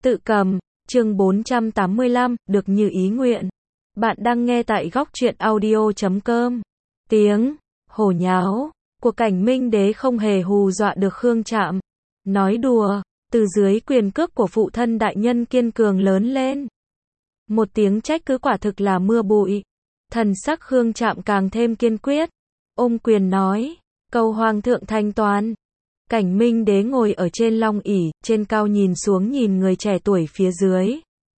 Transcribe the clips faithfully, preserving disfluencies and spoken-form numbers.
Tự cầm, chương bốn trăm tám mươi lăm, được như ý nguyện. Bạn đang nghe tại góc truyện audio chấm com. Tiếng hồ nháo của Cảnh Minh Đế không hề hù dọa được Khương Trạm. Nói đùa, từ dưới quyền cước của phụ thân đại nhân kiên cường lớn lên. Một tiếng trách cứ quả thực là mưa bụi. Thần sắc Khương Trạm càng thêm kiên quyết. Ôm quyền nói, cầu hoàng thượng thanh toán. Cảnh Minh Đế ngồi ở trên long ỷ, trên cao nhìn xuống nhìn người trẻ tuổi phía dưới.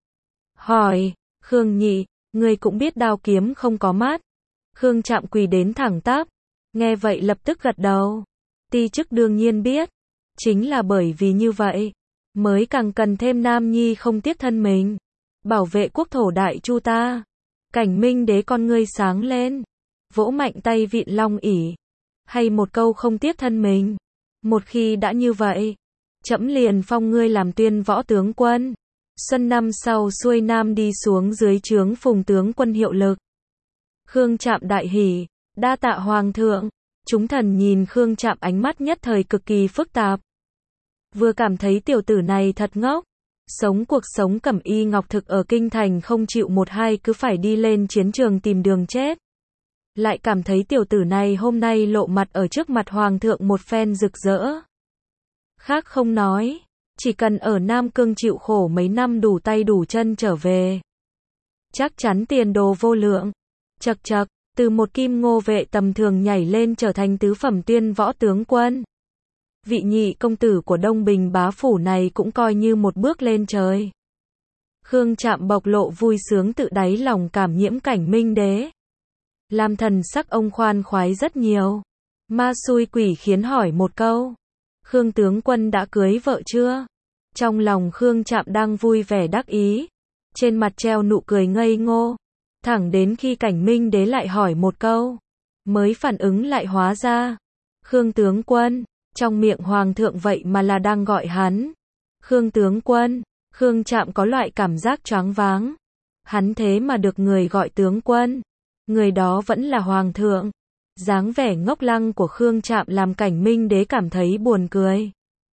Hỏi, Khương nhị, người cũng biết đao kiếm không có mắt. Khương Trạm quỳ đến thẳng tắp. Nghe vậy lập tức gật đầu. Ti chức đương nhiên biết. Chính là bởi vì như vậy, mới càng cần thêm nam nhi không tiếc thân mình. Bảo vệ quốc thổ đại chu ta. Cảnh Minh Đế con ngươi sáng lên. Vỗ mạnh tay vịn long ỷ. Hay một câu không tiếc thân mình. Một khi đã như vậy, trẫm liền phong ngươi làm tuyên võ tướng quân. Xuân năm sau xuôi nam đi xuống dưới trướng Phùng tướng quân hiệu lực. Khương Trạm đại hỉ, đa tạ hoàng thượng. Chúng thần nhìn Khương Trạm ánh mắt nhất thời cực kỳ phức tạp. Vừa cảm thấy tiểu tử này thật ngốc. Sống cuộc sống cẩm y ngọc thực ở kinh thành không chịu một hai cứ phải đi lên chiến trường tìm đường chết. Lại cảm thấy tiểu tử này hôm nay lộ mặt ở trước mặt hoàng thượng một phen rực rỡ. Khác không nói, chỉ cần ở Nam Cương chịu khổ mấy năm đủ tay đủ chân trở về. Chắc chắn tiền đồ vô lượng. Chật chật, từ một kim ngô vệ tầm thường nhảy lên trở thành tứ phẩm tuyên võ tướng quân. Vị nhị công tử của Đông Bình bá phủ này cũng coi như một bước lên trời. Khương Trạm bộc lộ vui sướng tự đáy lòng cảm nhiễm Cảnh Minh Đế. Làm thần sắc ông khoan khoái rất nhiều. Ma xui quỷ khiến hỏi một câu. Khương tướng quân đã cưới vợ chưa? Trong lòng Khương Trạm đang vui vẻ đắc ý. Trên mặt treo nụ cười ngây ngô. Thẳng đến khi Cảnh Minh Đế lại hỏi một câu. Mới phản ứng lại hóa ra. Khương tướng quân, trong miệng hoàng thượng vậy mà là đang gọi hắn. Khương tướng quân, Khương Trạm có loại cảm giác choáng váng. Hắn thế mà được người gọi tướng quân. Người đó vẫn là hoàng thượng. Dáng vẻ ngốc lăng của Khương Trạm làm Cảnh Minh Đế cảm thấy buồn cười.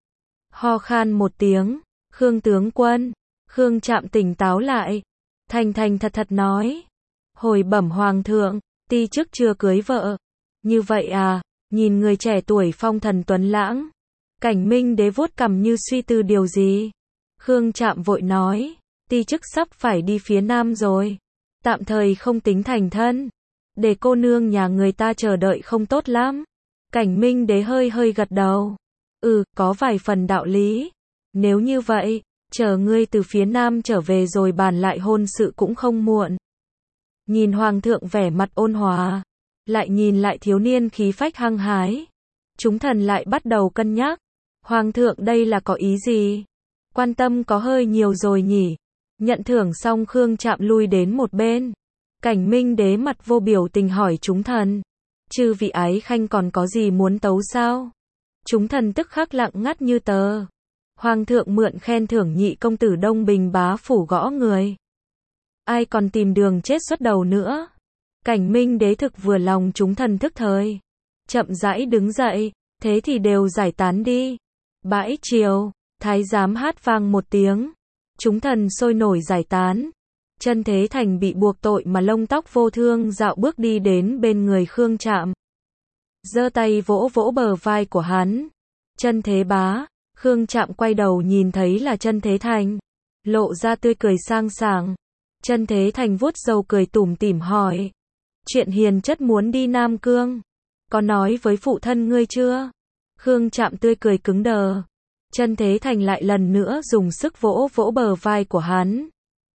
Ho khan một tiếng, Khương tướng quân. Khương Trạm tỉnh táo lại. Thành thành thật thật nói. Hồi bẩm hoàng thượng, ti chức chưa cưới vợ. Như vậy à, nhìn người trẻ tuổi phong thần tuấn lãng. Cảnh Minh Đế vuốt cằm như suy tư điều gì. Khương Trạm vội nói, ti chức sắp phải đi phía nam rồi. Tạm thời không tính thành thân. Để cô nương nhà người ta chờ đợi không tốt lắm. Cảnh Minh Đế hơi hơi gật đầu. Ừ, có vài phần đạo lý. Nếu như vậy, chờ ngươi từ phía nam trở về rồi bàn lại hôn sự cũng không muộn. Nhìn hoàng thượng vẻ mặt ôn hòa. Lại nhìn lại thiếu niên khí phách hăng hái. Chúng thần lại bắt đầu cân nhắc. Hoàng thượng đây là có ý gì? Quan tâm có hơi nhiều rồi nhỉ? Nhận thưởng xong Khương Trạm lui đến một bên. Cảnh Minh Đế mặt vô biểu tình hỏi chúng thần. Chư vị ái khanh còn có gì muốn tấu sao? Chúng thần tức khắc lặng ngắt như tờ. Hoàng thượng mượn khen thưởng nhị công tử Đông Bình bá phủ gõ người. Ai còn tìm đường chết xuất đầu nữa? Cảnh Minh Đế thực vừa lòng chúng thần thức thời. Chậm rãi đứng dậy, thế thì đều giải tán đi. Bãi chiều, thái giám hát vang một tiếng. Chúng thần sôi nổi giải tán. Chân Thế Thành bị buộc tội mà lông tóc vô thương dạo bước đi đến bên người Khương Trạm. Giơ tay vỗ vỗ bờ vai của hắn. Chân Thế bá. Khương Trạm quay đầu nhìn thấy là Chân Thế Thành. Lộ ra tươi cười sang sảng. Chân Thế Thành vuốt râu cười tủm tỉm hỏi. Chuyện hiền chất muốn đi Nam Cương. Có nói với phụ thân ngươi chưa? Khương Trạm tươi cười cứng đờ. Chân Thế Thành lại lần nữa dùng sức vỗ vỗ bờ vai của hắn.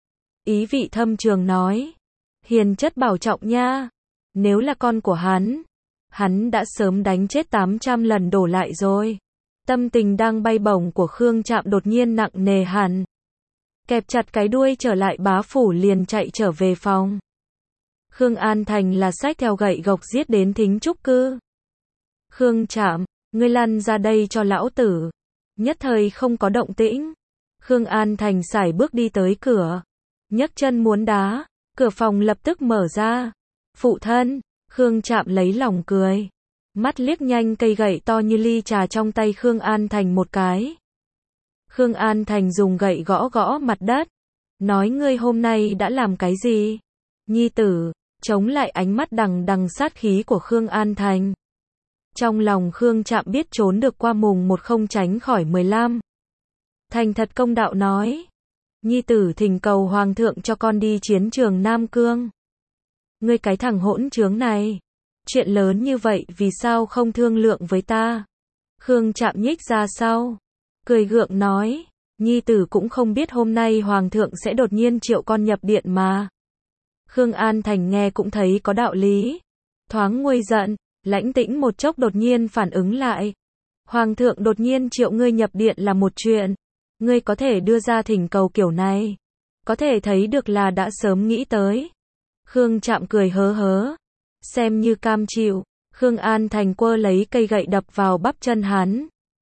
Ý vị thâm trường nói. Hiền chất bảo trọng nha. Nếu là con của hắn, hắn đã sớm đánh chết tám trăm lần đổ lại rồi. Tâm tình đang bay bổng của Khương Trạm đột nhiên nặng nề hẳn. Kẹp chặt cái đuôi trở lại bá phủ liền chạy trở về phòng. Khương An Thành là xách theo gậy gộc giết đến thính trúc cư. Khương Trạm, ngươi lăn ra đây cho lão tử. Nhất thời không có động tĩnh. Khương An Thành sải bước đi tới cửa. Nhấc chân muốn đá. Cửa phòng lập tức mở ra. Phụ thân. Khương Trạm lấy lòng cười. Mắt liếc nhanh cây gậy to như ly trà trong tay Khương An Thành một cái. Khương An Thành dùng gậy gõ gõ mặt đất. Nói ngươi hôm nay đã làm cái gì? Nhi tử, chống lại ánh mắt đằng đằng sát khí của Khương An Thành. Trong lòng Khương Trạm biết trốn được qua mùng một không tránh khỏi mười lăm. Thành thật công đạo nói. Nhi tử thỉnh cầu hoàng thượng cho con đi chiến trường Nam Cương. Ngươi cái thằng hỗn trướng này. Chuyện lớn như vậy vì sao không thương lượng với ta? Khương Trạm nhích ra sau. Cười gượng nói. Nhi tử cũng không biết hôm nay hoàng thượng sẽ đột nhiên triệu con nhập điện mà. Khương An Thành nghe cũng thấy có đạo lý. Thoáng nguôi giận, lãnh tĩnh một chốc đột nhiên phản ứng lại. Hoàng thượng đột nhiên triệu ngươi nhập điện là một chuyện. Ngươi có thể đưa ra thỉnh cầu kiểu này. Có thể thấy được là đã sớm nghĩ tới. Khương Trạm cười hớ hớ. Xem như cam chịu. Khương An Thành quơ lấy cây gậy đập vào bắp chân hắn.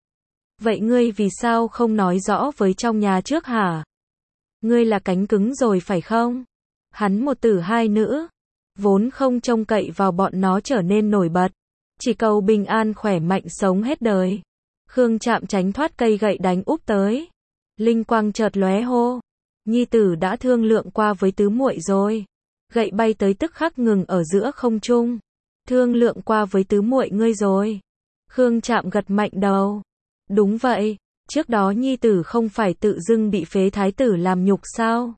Vậy ngươi vì sao không nói rõ với trong nhà trước hả? Ngươi là cánh cứng rồi phải không? Hắn một tử hai nữ. Vốn không trông cậy vào bọn nó trở nên nổi bật. Chỉ cầu bình an khỏe mạnh sống hết đời. Khương Trạm tránh thoát cây gậy đánh úp tới. Linh quang chợt lóe hô. Nhi tử đã thương lượng qua với tứ muội rồi. Gậy bay tới tức khắc ngừng ở giữa không trung. Thương lượng qua với tứ muội ngươi rồi. Khương Trạm gật mạnh đầu. Đúng vậy, trước đó nhi tử không phải tự dưng bị phế thái tử làm nhục sao?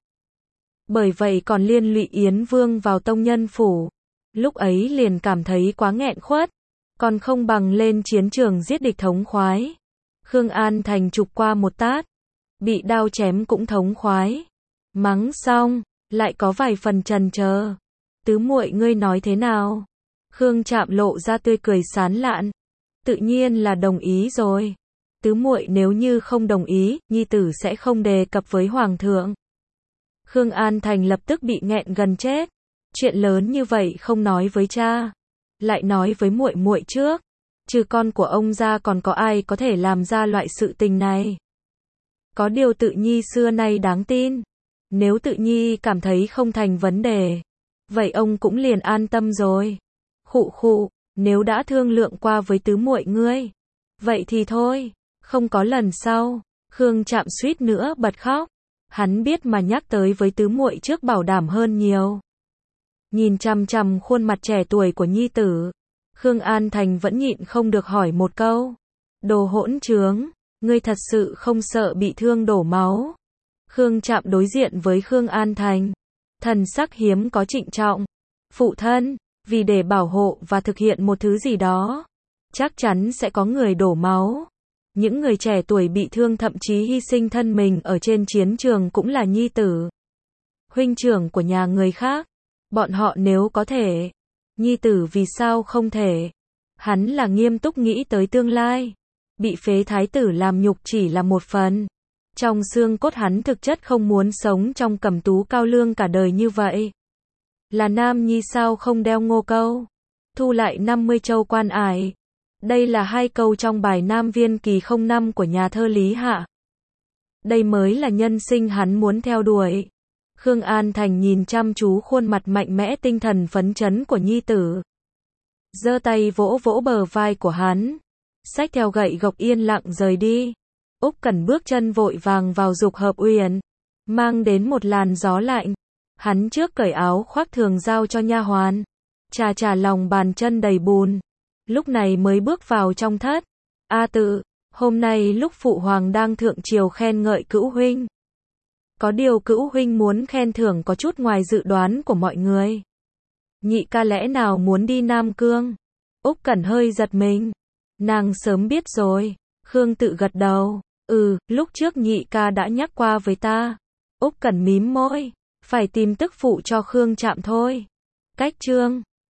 Bởi vậy còn liên lụy Yến Vương vào tông nhân phủ. Lúc ấy liền cảm thấy quá nghẹn khuất. Còn không bằng lên chiến trường giết địch thống khoái. Khương An Thành chụp qua một tát. Bị đao chém cũng thống khoái. Mắng xong, lại có vài phần trần chờ. Tứ muội ngươi nói thế nào? Khương Trạm lộ ra tươi cười sán lạn. Tự nhiên là đồng ý rồi. Tứ muội nếu như không đồng ý, nhi tử sẽ không đề cập với hoàng thượng. Khương An Thành lập tức bị nghẹn gần chết. Chuyện lớn như vậy không nói với cha, lại nói với muội muội trước. Trừ con của ông ra còn có ai có thể làm ra loại sự tình này? Có điều Tự Nhi xưa nay đáng tin. Nếu Tự Nhi cảm thấy không thành vấn đề, vậy ông cũng liền an tâm rồi. Khụ khụ, nếu đã thương lượng qua với tứ muội ngươi, vậy thì thôi, không có lần sau. Khương Trạm suýt nữa bật khóc. Hắn biết mà nhắc tới với tứ muội trước bảo đảm hơn nhiều. Nhìn chằm chằm khuôn mặt trẻ tuổi của nhi tử, Khương An Thành vẫn nhịn không được hỏi một câu. Đồ hỗn trướng, ngươi thật sự không sợ bị thương đổ máu? Khương Trạm đối diện với Khương An Thành, thần sắc hiếm có trịnh trọng. Phụ thân, vì để bảo hộ và thực hiện một thứ gì đó, chắc chắn sẽ có người đổ máu. Những người trẻ tuổi bị thương thậm chí hy sinh thân mình ở trên chiến trường cũng là nhi tử, huynh trưởng của nhà người khác. Bọn họ nếu có thể, nhi tử vì sao không thể? Hắn là nghiêm túc nghĩ tới tương lai. Bị phế thái tử làm nhục chỉ là một phần. Trong xương cốt hắn thực chất không muốn sống trong cẩm tú cao lương cả đời như vậy. Là nam nhi sao không đeo ngô câu, thu lại năm mươi châu quan ải. Đây là hai câu trong bài Nam Viên Kỳ không năm của nhà thơ Lý Hạ. Đây mới là nhân sinh hắn muốn theo đuổi. Khương An Thành nhìn chăm chú khuôn mặt mạnh mẽ tinh thần phấn chấn của nhi tử. Giơ tay vỗ vỗ bờ vai của hắn. Xách theo gậy gộc yên lặng rời đi. Úc Cẩn bước chân vội vàng vào dục hợp uyển, mang đến một làn gió lạnh. Hắn trước cởi áo khoác thường giao cho nha hoàn, chà chà lòng bàn chân đầy bùn. Lúc này mới bước vào trong thất. A Tự, hôm nay lúc phụ hoàng đang thượng triều khen ngợi cữu huynh. Có điều cữu huynh muốn khen thưởng có chút ngoài dự đoán của mọi người. Nhị ca lẽ nào muốn đi Nam Cương? Úc Cẩn hơi giật mình. Nàng sớm biết rồi. Khương Tự gật đầu. Ừ, lúc trước nhị ca đã nhắc qua với ta. Úc Cẩn mím môi. Phải tìm tức phụ cho Khương Trạm thôi. Cách chương